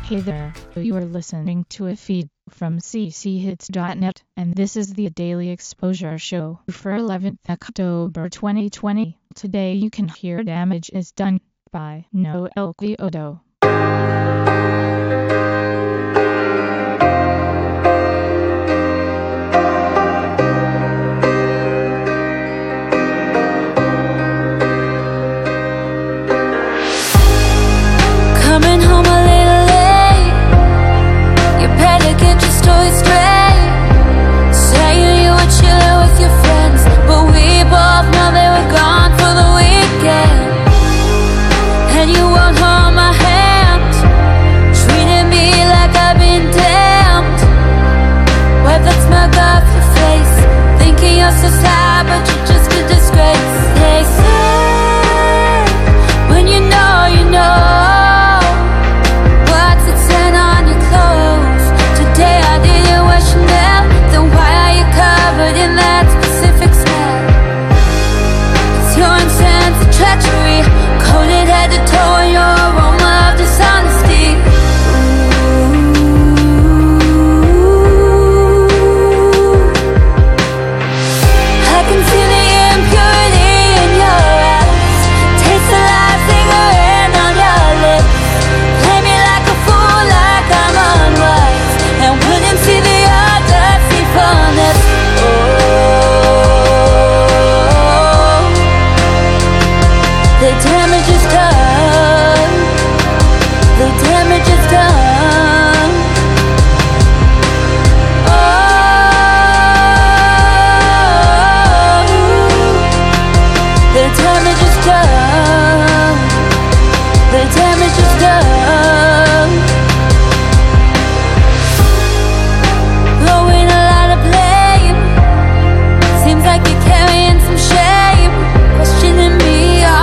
Hey there, you are listening to a feed from cchits.net, and this is the Daily Exposure Show for 11th October 2020. Today you can hear Damage is Done by Noel Quioto. Coming home a little late, you better get your story straight. Saying you were chilling with your friends, but we both know they were gone for the weekend. And you won't hold my hand, treating me like I've been damned. Wipe that smug off your face, thinking you're so sad, but you're just a disgrace. They say, when you know, you know. Treachery, coated head to toe in your aroma of dishonesty. I can see the impurity in your eyes, taste the last cigarette on your lips. Play me like a fool, like I'm unwise, and wouldn't see the other deceitfulness. The damage is done. The damage is done. Oh, the damage is done. The damage is done. Blowing a lot of blame. Seems like you're carrying some shame, questioning me.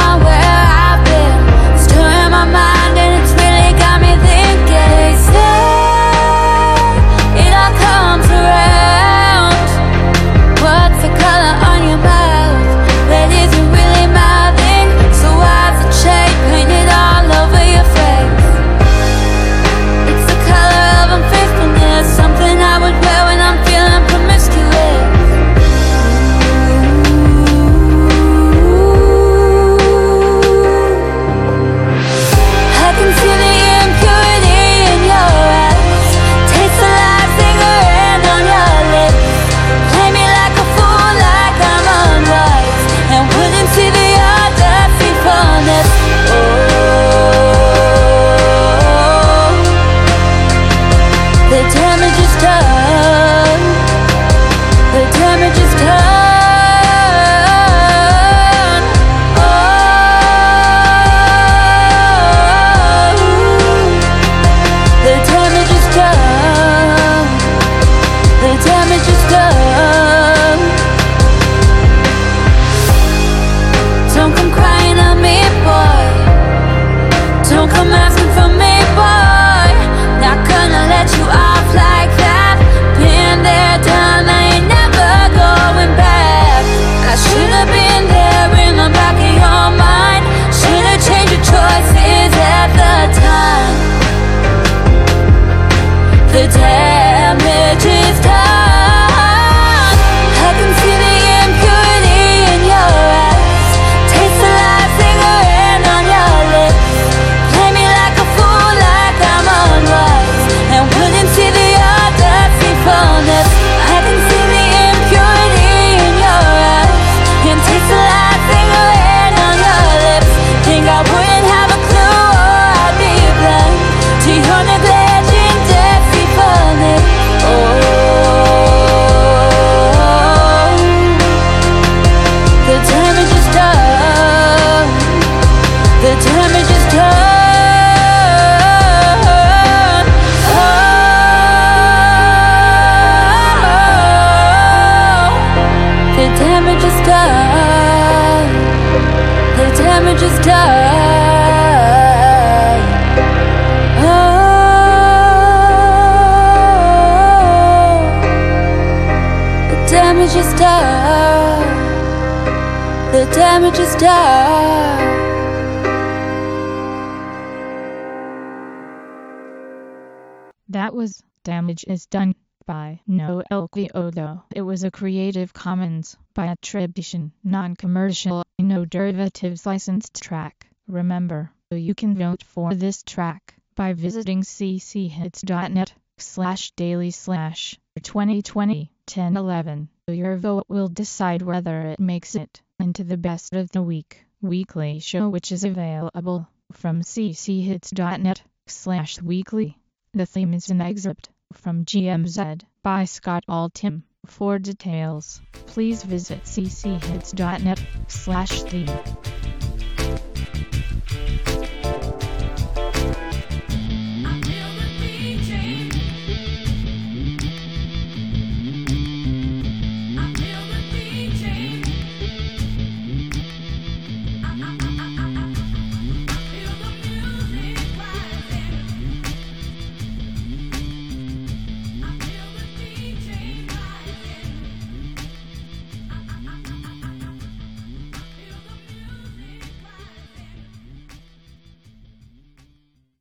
The damage is done. The damage is done. Oh, the damage is done. The damage is done. Don't come crying on me, boy. Don't come asking for me, boy. Not gonna let you off like that. Been there, done that, ain't never going back. I should've been there in the back of your mind. Should've changed your choices at the time. The damage is done. I can see the impurity in your eyes, taste the last cigarette on your lips. Play me like a fool, like I'm unwise, and wouldn't see the other deceitfulness. I can see the impurity in your eyes, and taste the last cigarette on your lips. Think I wouldn't have a clue, or I'd be blind to your neglect and deceitfulness. Oh, the damage is done. The damage is done. Oh, the damage is done. The damage is done. Oh, the damage is done. The damage is done. That was Damage is Done by Noel Kyoto. It was a Creative Commons by attribution, non-commercial, no derivatives licensed track. Remember, you can vote for this track by visiting cchits.net/daily/2020-1011. Your vote will decide whether it makes it into the best of the week weekly show, which is available from cchits.net/weekly. The theme is an excerpt from GMZ by Scott Altham. For details, please visit cchits.net/theme.